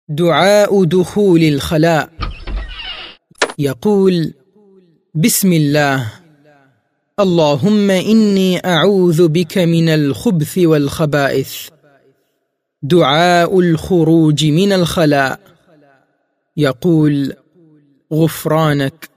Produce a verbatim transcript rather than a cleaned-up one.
دعاء دخول الخلاء. يقول: بسم الله، اللهم إني أعوذ بك من الخبث والخبائث. دعاء الخروج من الخلاء. يقول: غفرانك